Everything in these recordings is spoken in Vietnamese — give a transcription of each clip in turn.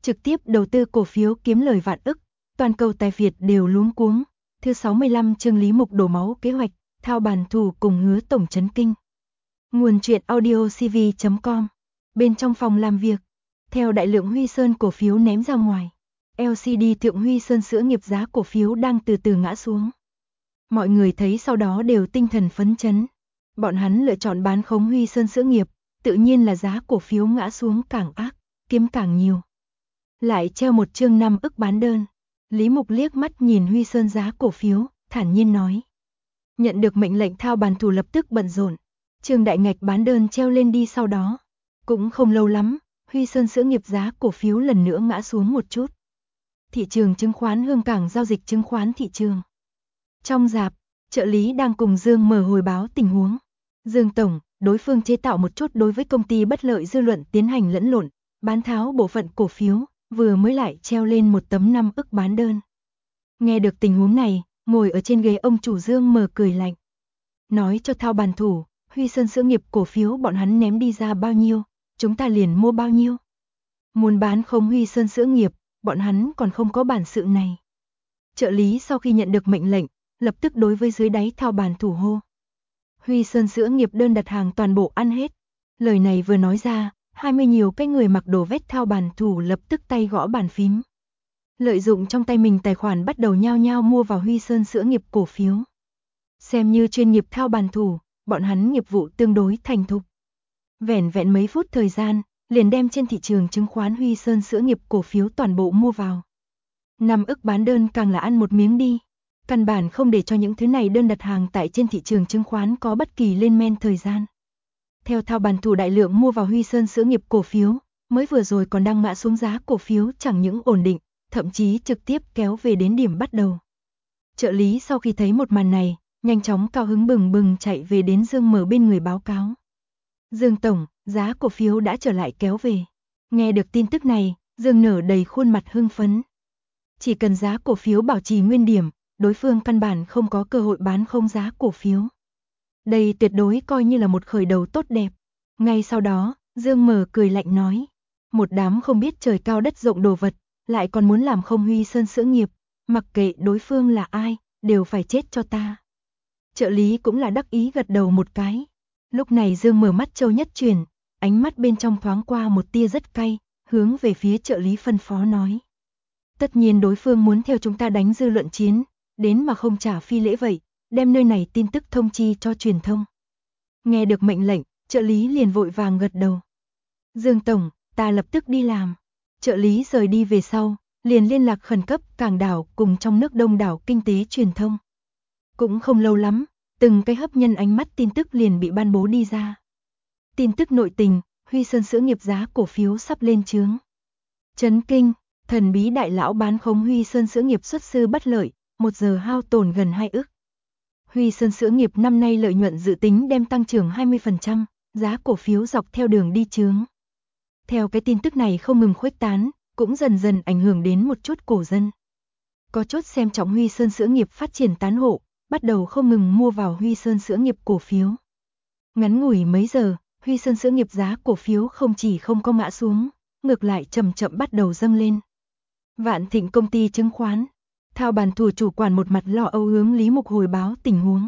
trực tiếp đầu tư cổ phiếu kiếm lời vạn ức, toàn cầu tài Việt đều luống cuống. Thứ 65 chương Lý Mục đổ máu kế hoạch, thao bàn thủ cùng Hứa tổng chấn kinh. Nguồn truyện audio cv.com. Bên trong phòng làm việc, theo đại lượng Huy Sơn cổ phiếu ném ra ngoài, LCD Thượng Huy Sơn sữa nghiệp giá cổ phiếu đang từ từ ngã xuống. Mọi người thấy sau đó đều tinh thần phấn chấn. Bọn hắn lựa chọn bán khống Huy Sơn sữa nghiệp, tự nhiên là giá cổ phiếu ngã xuống càng ác, kiếm càng nhiều. Lại treo một chương 5 ức bán đơn. Lý Mục liếc mắt nhìn Huy Sơn giá cổ phiếu, thản nhiên nói. Nhận được mệnh lệnh thao bàn thủ lập tức bận rộn. Trương đại ngạch bán đơn treo lên đi sau đó. Cũng không lâu lắm, Huy Sơn sữa nghiệp giá cổ phiếu lần nữa ngã xuống một chút. Thị trường chứng khoán Hương Cảng giao dịch chứng khoán thị trường. Trong rạp, trợ lý đang cùng Dương Mở hồi báo tình huống. Dương tổng, đối phương chế tạo một chút đối với công ty bất lợi dư luận tiến hành lẫn lộn, bán tháo bộ phận cổ phiếu, vừa mới lại treo lên một tấm 5 ức bán đơn. Nghe được tình huống này, ngồi ở trên ghế ông chủ Dương Mở cười lạnh. Nói cho thao bàn thủ, Huy Sơn sữa nghiệp cổ phiếu bọn hắn ném đi ra bao nhiêu, chúng ta liền mua bao nhiêu. Muốn bán không Huy Sơn sữa nghiệp, bọn hắn còn không có bản sự này. Trợ lý sau khi nhận được mệnh lệnh, lập tức đối với dưới đáy thao bàn thủ hô. Huy Sơn sữa nghiệp đơn đặt hàng toàn bộ ăn hết. Lời này vừa nói ra, 20 nhiều cái người mặc đồ vest thao bàn thủ lập tức tay gõ bàn phím. Lợi dụng trong tay mình tài khoản bắt đầu nhao nhao mua vào Huy Sơn sữa nghiệp cổ phiếu. Xem như chuyên nghiệp thao bàn thủ, bọn hắn nghiệp vụ tương đối thành thục. Vẻn vẹn mấy phút thời gian, liền đem trên thị trường chứng khoán Huy Sơn sữa nghiệp cổ phiếu toàn bộ mua vào. 5 ức bán đơn càng là ăn một miếng đi. Căn bản không để cho những thứ này đơn đặt hàng tại trên thị trường chứng khoán có bất kỳ lên men thời gian. Theo thao bàn thủ đại lượng mua vào Huy Sơn sữa nghiệp cổ phiếu, mới vừa rồi còn đang ngã xuống giá cổ phiếu chẳng những ổn định, thậm chí trực tiếp kéo về đến điểm bắt đầu. Trợ lý sau khi thấy một màn này, nhanh chóng cao hứng bừng bừng chạy về đến Dương Mở bên người báo cáo. Dương tổng, giá cổ phiếu đã trở lại kéo về. Nghe được tin tức này, Dương Nở đầy khuôn mặt hưng phấn. Chỉ cần giá cổ phiếu bảo trì nguyên điểm, đối phương căn bản không có cơ hội bán không giá cổ phiếu. Đây tuyệt đối coi như là một khởi đầu tốt đẹp. Ngay sau đó, Dương Mở cười lạnh nói. Một đám không biết trời cao đất rộng đồ vật, lại còn muốn làm không Huy Sơn sữa nghiệp, mặc kệ đối phương là ai, đều phải chết cho ta. Trợ lý cũng là đắc ý gật đầu một cái. Lúc này Dương Mở mắt châu nhất chuyển, ánh mắt bên trong thoáng qua một tia rất cay, hướng về phía trợ lý phân phó nói. Tất nhiên đối phương muốn theo chúng ta đánh dư luận chiến, đến mà không trả phi lễ vậy, đem nơi này tin tức thông chi cho truyền thông. Nghe được mệnh lệnh, trợ lý liền vội vàng gật đầu. Dương tổng, ta lập tức đi làm. Trợ lý rời đi về sau, liền liên lạc khẩn cấp cảng đảo cùng trong nước đông đảo kinh tế truyền thông. Cũng không lâu lắm, từng cái hấp nhân ánh mắt tin tức liền bị ban bố đi ra. Tin tức nội tình, Huy Sơn sữa nghiệp giá cổ phiếu sắp lên chướng. Chấn kinh, thần bí đại lão bán khống Huy Sơn sữa nghiệp xuất sư bất lợi, 1 giờ hao tổn gần 2 ức. Huy Sơn sữa nghiệp năm nay lợi nhuận dự tính đem tăng trưởng 20%, giá cổ phiếu dọc theo đường đi chướng. Theo cái tin tức này không ngừng khuếch tán, cũng dần dần ảnh hưởng đến một chút cổ dân. Có chút xem trọng Huy Sơn sữa nghiệp phát triển tán hộ, bắt đầu không ngừng mua vào Huy Sơn sữa nghiệp cổ phiếu. Ngắn ngủi mấy giờ, Huy Sơn sữa nghiệp giá cổ phiếu không chỉ không có ngã xuống, ngược lại chậm chậm bắt đầu dâng lên. Vạn Thịnh công ty chứng khoán, thao bàn thủ chủ quản một mặt lo âu hướng Lý Mục hồi báo tình huống.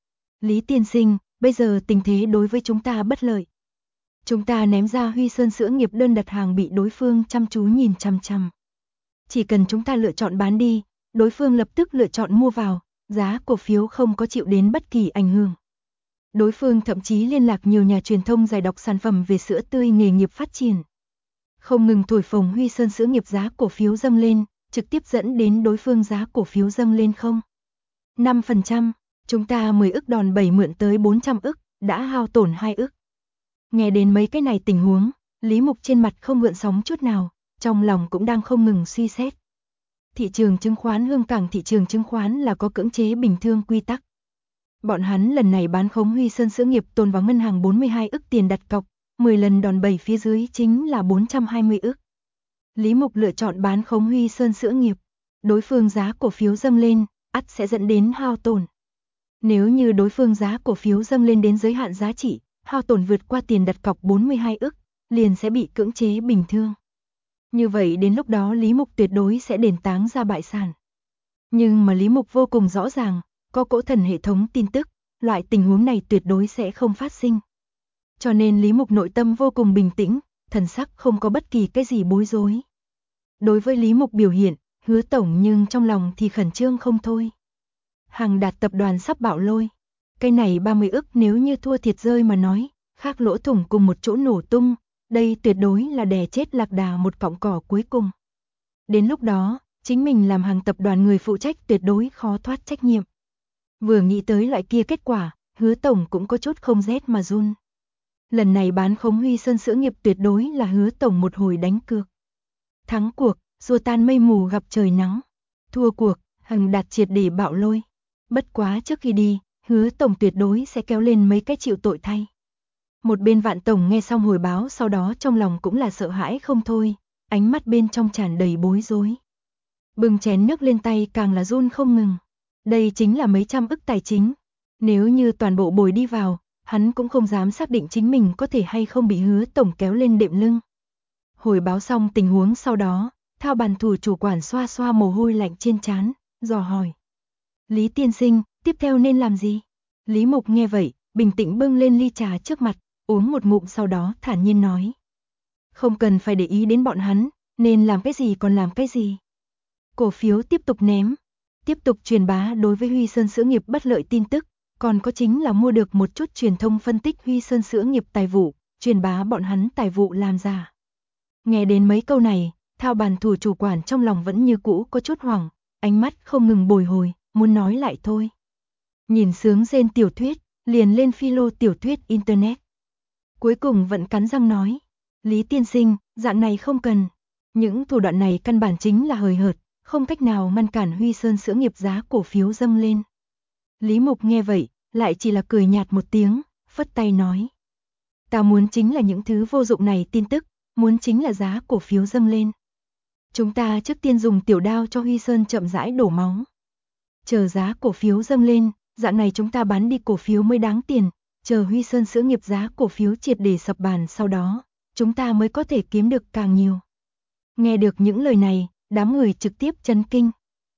Lý tiên sinh, bây giờ tình thế đối với chúng ta bất lợi. Chúng ta ném ra Huy Sơn sữa nghiệp đơn đặt hàng bị đối phương chăm chú nhìn chằm chằm. Chỉ cần chúng ta lựa chọn bán đi, đối phương lập tức lựa chọn mua vào, giá cổ phiếu không có chịu đến bất kỳ ảnh hưởng. Đối phương thậm chí liên lạc nhiều nhà truyền thông giải đọc sản phẩm về sữa tươi nghề nghiệp phát triển. Không ngừng thổi phồng Huy Sơn sữa nghiệp giá cổ phiếu dâng lên, trực tiếp dẫn đến đối phương giá cổ phiếu dâng lên 5%, chúng ta 10 ức đòn bẩy mượn tới 400 ức, đã hao tổn 2 ức. Nghe đến mấy cái này tình huống, Lý Mục trên mặt không gợn sóng chút nào, trong lòng cũng đang không ngừng suy xét. Thị trường chứng khoán Hương Cảng thị trường chứng khoán là có cưỡng chế bình thường quy tắc. Bọn hắn lần này bán khống Huy Sơn sữa nghiệp tồn vào ngân hàng 42 ức tiền đặt cọc, 10 lần đòn bẩy phía dưới chính là 420 ức. Lý Mục lựa chọn bán khống Huy Sơn sữa nghiệp, đối phương giá cổ phiếu dâng lên, ắt sẽ dẫn đến hao tổn. Nếu như đối phương giá cổ phiếu dâng lên đến giới hạn giá trị, hao tổn vượt qua tiền đặt cọc 42 ức, liền sẽ bị cưỡng chế bình thường. Như vậy đến lúc đó Lý Mục tuyệt đối sẽ đền táng ra bại sản. Nhưng mà Lý Mục vô cùng rõ ràng, có cỗ thần hệ thống tin tức, loại tình huống này tuyệt đối sẽ không phát sinh. Cho nên Lý Mục nội tâm vô cùng bình tĩnh, thần sắc không có bất kỳ cái gì bối rối. Đối với Lý Mục biểu hiện, Hứa tổng nhưng trong lòng thì khẩn trương không thôi. Hằng Đạt tập đoàn sắp bạo lôi. Cái này 30 ức nếu như thua thiệt rơi mà nói, khác lỗ thủng cùng một chỗ nổ tung, đây tuyệt đối là đè chết lạc đà một cọng cỏ cuối cùng. Đến lúc đó, chính mình làm Hằng tập đoàn người phụ trách tuyệt đối khó thoát trách nhiệm. Vừa nghĩ tới loại kia kết quả, Hứa tổng cũng có chút không rét mà run. Lần này bán khống Huy Sơn Sữa Nghiệp tuyệt đối là Hứa tổng một hồi đánh cược. Thắng cuộc, xua tan mây mù gặp trời nắng. Thua cuộc, Hằng Đạt triệt để bạo lôi. Bất quá trước khi đi, Hứa tổng tuyệt đối sẽ kéo lên mấy cái chịu tội thay. Một bên Vạn tổng nghe xong hồi báo sau đó trong lòng cũng là sợ hãi không thôi, ánh mắt bên trong tràn đầy bối rối. Bưng chén nước lên tay càng là run không ngừng. Đây chính là mấy trăm ức tài chính. Nếu như toàn bộ bồi đi vào, hắn cũng không dám xác định chính mình có thể hay không bị Hứa tổng kéo lên đệm lưng. Hồi báo xong tình huống sau đó, Thao Bàn Thủ chủ quản xoa xoa mồ hôi lạnh trên trán, dò hỏi. Lý tiên sinh, tiếp theo nên làm gì? Lý Mục nghe vậy, bình tĩnh bưng lên ly trà trước mặt, uống một ngụm sau đó thản nhiên nói. Không cần phải để ý đến bọn hắn, nên làm cái gì còn làm cái gì. Cổ phiếu tiếp tục ném, tiếp tục truyền bá đối với Huy Sơn Sữa Nghiệp bất lợi tin tức, còn có chính là mua được một chút truyền thông phân tích Huy Sơn Sữa Nghiệp tài vụ, truyền bá bọn hắn tài vụ làm giả. Nghe đến mấy câu này, Thao Bàn Thủ chủ quản trong lòng vẫn như cũ có chút hoảng, ánh mắt không ngừng bồi hồi, muốn nói lại thôi. Nhìn sướng rên tiểu thuyết, liền lên philo tiểu thuyết internet. Cuối cùng vẫn cắn răng nói, Lý tiên sinh, dạng này không cần. Những thủ đoạn này căn bản chính là hời hợt, không cách nào ngăn cản Huy Sơn Sữa Nghiệp giá cổ phiếu dâng lên. Lý Mục nghe vậy, lại chỉ là cười nhạt một tiếng, phất tay nói. Ta muốn chính là những thứ vô dụng này tin tức, muốn chính là giá cổ phiếu dâng lên. Chúng ta trước tiên dùng tiểu đao cho Huy Sơn chậm rãi đổ máu. Chờ giá cổ phiếu dâng lên, dạng này chúng ta bán đi cổ phiếu mới đáng tiền, chờ Huy Sơn Sữa Nghiệp giá cổ phiếu triệt để sập bàn sau đó, chúng ta mới có thể kiếm được càng nhiều. Nghe được những lời này, đám người trực tiếp chấn kinh.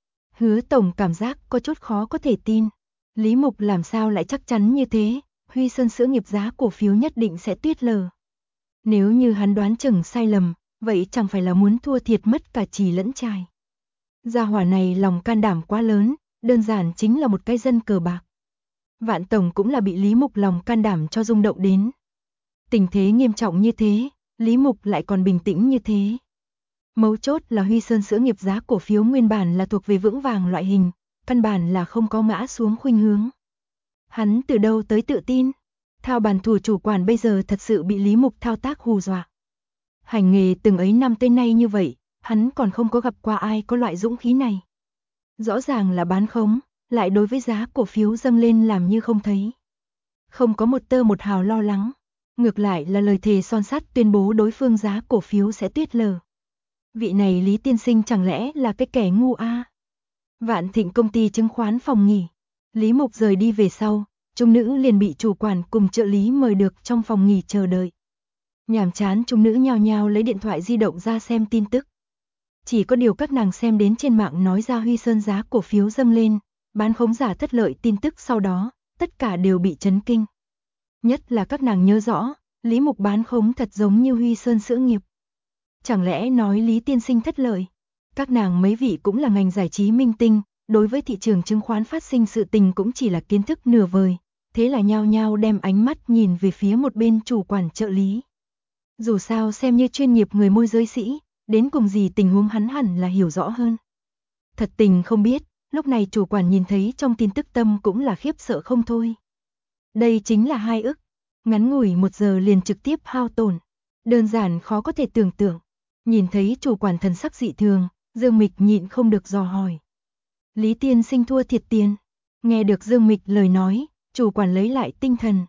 Hứa tổng cảm giác có chút khó có thể tin. Lý Mục làm sao lại chắc chắn như thế, Huy Sơn Sữa Nghiệp giá cổ phiếu nhất định sẽ tuyết lở. Nếu như hắn đoán chừng sai lầm, vậy chẳng phải là muốn thua thiệt mất cả trì lẫn trài. Gia hỏa này lòng can đảm quá lớn, đơn giản chính là một cái dân cờ bạc. Vạn tổng cũng là bị Lý Mục lòng can đảm cho rung động đến. Tình thế nghiêm trọng như thế, Lý Mục lại còn bình tĩnh như thế. Mấu chốt là Huy Sơn Sữa Nghiệp giá cổ phiếu nguyên bản là thuộc về vững vàng loại hình, căn bản là không có ngã xuống khuynh hướng. Hắn từ đâu tới tự tin? Thao Bàn Thủ chủ quản bây giờ thật sự bị Lý Mục thao tác hù dọa. Hành nghề từng ấy năm tới nay như vậy, hắn còn không có gặp qua ai có loại dũng khí này. Rõ ràng là bán khống, lại đối với giá cổ phiếu dâng lên làm như không thấy. Không có một tơ một hào lo lắng, ngược lại là lời thề son sắt tuyên bố đối phương giá cổ phiếu sẽ tuyết lở. Vị này Lý tiên sinh chẳng lẽ là cái kẻ ngu a? Vạn Thịnh công ty chứng khoán phòng nghỉ. Lý Mục rời đi về sau, trung nữ liền bị chủ quản cùng trợ lý mời được trong phòng nghỉ chờ đợi. Nhàm chán trung nữ nhao nhao lấy điện thoại di động ra xem tin tức. Chỉ có điều các nàng xem đến trên mạng nói ra Huy Sơn giá cổ phiếu dâng lên, bán khống giả thất lợi tin tức sau đó, tất cả đều bị chấn kinh. Nhất là các nàng nhớ rõ, Lý Mục bán khống thật giống như Huy Sơn Sữa Nghiệp. Chẳng lẽ nói Lý tiên sinh thất lợi? Các nàng mấy vị cũng là ngành giải trí minh tinh, đối với thị trường chứng khoán phát sinh sự tình cũng chỉ là kiến thức nửa vời, thế là nhao nhao đem ánh mắt nhìn về phía một bên chủ quản trợ lý. Dù sao xem như chuyên nghiệp người môi giới sĩ, đến cùng gì tình huống hắn hẳn là hiểu rõ hơn. Thật tình không biết, lúc này chủ quản nhìn thấy trong tin tức tâm cũng là khiếp sợ không thôi. Đây chính là 2 ức, ngắn ngủi 1 giờ liền trực tiếp hao tổn, đơn giản khó có thể tưởng tượng. Nhìn thấy chủ quản thần sắc dị thường, Dương Mịch nhịn không được dò hỏi. Lý tiên sinh thua thiệt tiền. Nghe được Dương Mịch lời nói, chủ quản lấy lại tinh thần.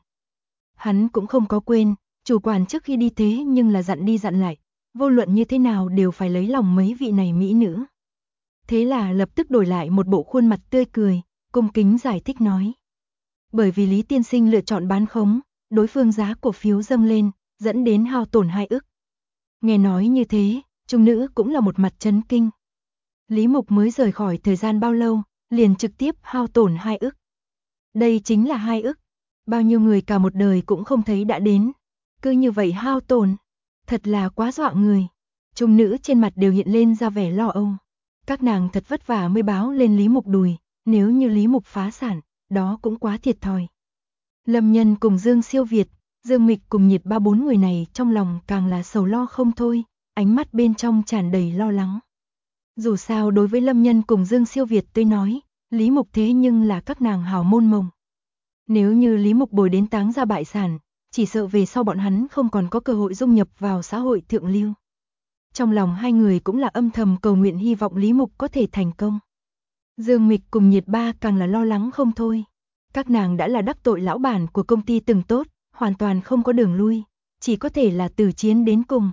Hắn cũng không có quên, chủ quản trước khi đi thế nhưng là dặn đi dặn lại, vô luận như thế nào đều phải lấy lòng mấy vị này mỹ nữ. Thế là lập tức đổi lại một bộ khuôn mặt tươi cười, cung kính giải thích nói. Bởi vì Lý tiên sinh lựa chọn bán khống, đối phương giá cổ phiếu dâng lên, dẫn đến hao tổn 2 ức. Nghe nói như thế, Trung nữ cũng là một mặt chấn kinh. Lý Mục mới rời khỏi thời gian bao lâu, liền trực tiếp hao tổn 2 ức. Đây chính là 2 ức. Bao nhiêu người cả một đời cũng không thấy đã đến. Cứ như vậy hao tổn. Thật là quá dọa người. Trung nữ trên mặt đều hiện lên ra vẻ lo âu. Các nàng thật vất vả mới báo lên Lý Mục đùi. Nếu như Lý Mục phá sản, đó cũng quá thiệt thòi. Lâm Nhân cùng Dương Siêu Việt, Dương Mịch cùng Nhiệt Ba bốn người này trong lòng càng là sầu lo không thôi, ánh mắt bên trong tràn đầy lo lắng. Dù sao đối với Lâm Nhân cùng Dương Siêu Việt tôi nói, Lý Mục thế nhưng là các nàng hào môn mồng. Nếu như Lý Mục bồi đến táng ra bại sản, chỉ sợ về sau bọn hắn không còn có cơ hội dung nhập vào xã hội thượng lưu. Trong lòng hai người cũng là âm thầm cầu nguyện hy vọng Lý Mục có thể thành công. Dương Mịch cùng Nhiệt Ba càng là lo lắng không thôi. Các nàng đã là đắc tội lão bản của công ty từng tốt, hoàn toàn không có đường lui, chỉ có thể là từ chiến đến cùng.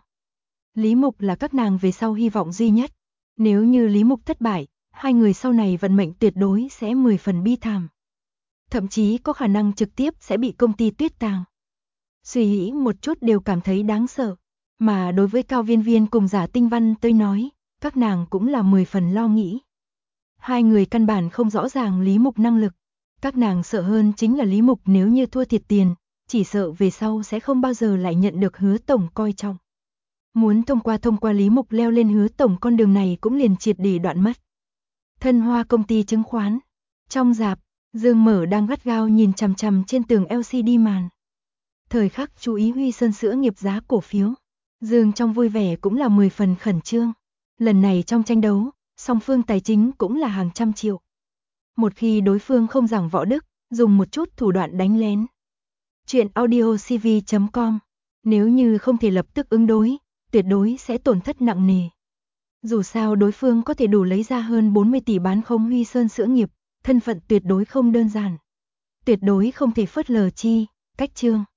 Lý Mục là các nàng về sau hy vọng duy nhất. Nếu như Lý Mục thất bại, hai người sau này vận mệnh tuyệt đối sẽ 10 phần bi thảm. Thậm chí có khả năng trực tiếp sẽ bị công ty tuyết tàng. Suy nghĩ một chút đều cảm thấy đáng sợ. Mà đối với Cao Viên Viên cùng Giả Tinh Văn tôi nói, các nàng cũng là 10 phần lo nghĩ. Hai người căn bản không rõ ràng Lý Mục năng lực. Các nàng sợ hơn chính là Lý Mục nếu như thua thiệt tiền, chỉ sợ về sau sẽ không bao giờ lại nhận được Hứa tổng coi trọng. Muốn thông qua Lý Mục leo lên Hứa tổng con đường này cũng liền triệt để đoạn mất. Thân Hoa công ty chứng khoán. Trong rạp, Dương Mở đang gắt gao nhìn chằm chằm trên tường LCD màn. Thời khắc chú ý Huy Sơn Sữa nghiệp giá cổ phiếu. Dương trong vui vẻ cũng là 10 phần khẩn trương. Lần này trong tranh đấu, song phương tài chính cũng là hàng trăm triệu. Một khi đối phương không giảng võ đức, dùng một chút thủ đoạn đánh lén. Chuyện audiocv.com. Nếu như không thể lập tức ứng đối, tuyệt đối sẽ tổn thất nặng nề. Dù sao đối phương có thể đủ lấy ra hơn 40 tỷ bán không Huy Sơn Sữa nghiệp, thân phận tuyệt đối không đơn giản. Tuyệt đối không thể phớt lờ chi, cách chương.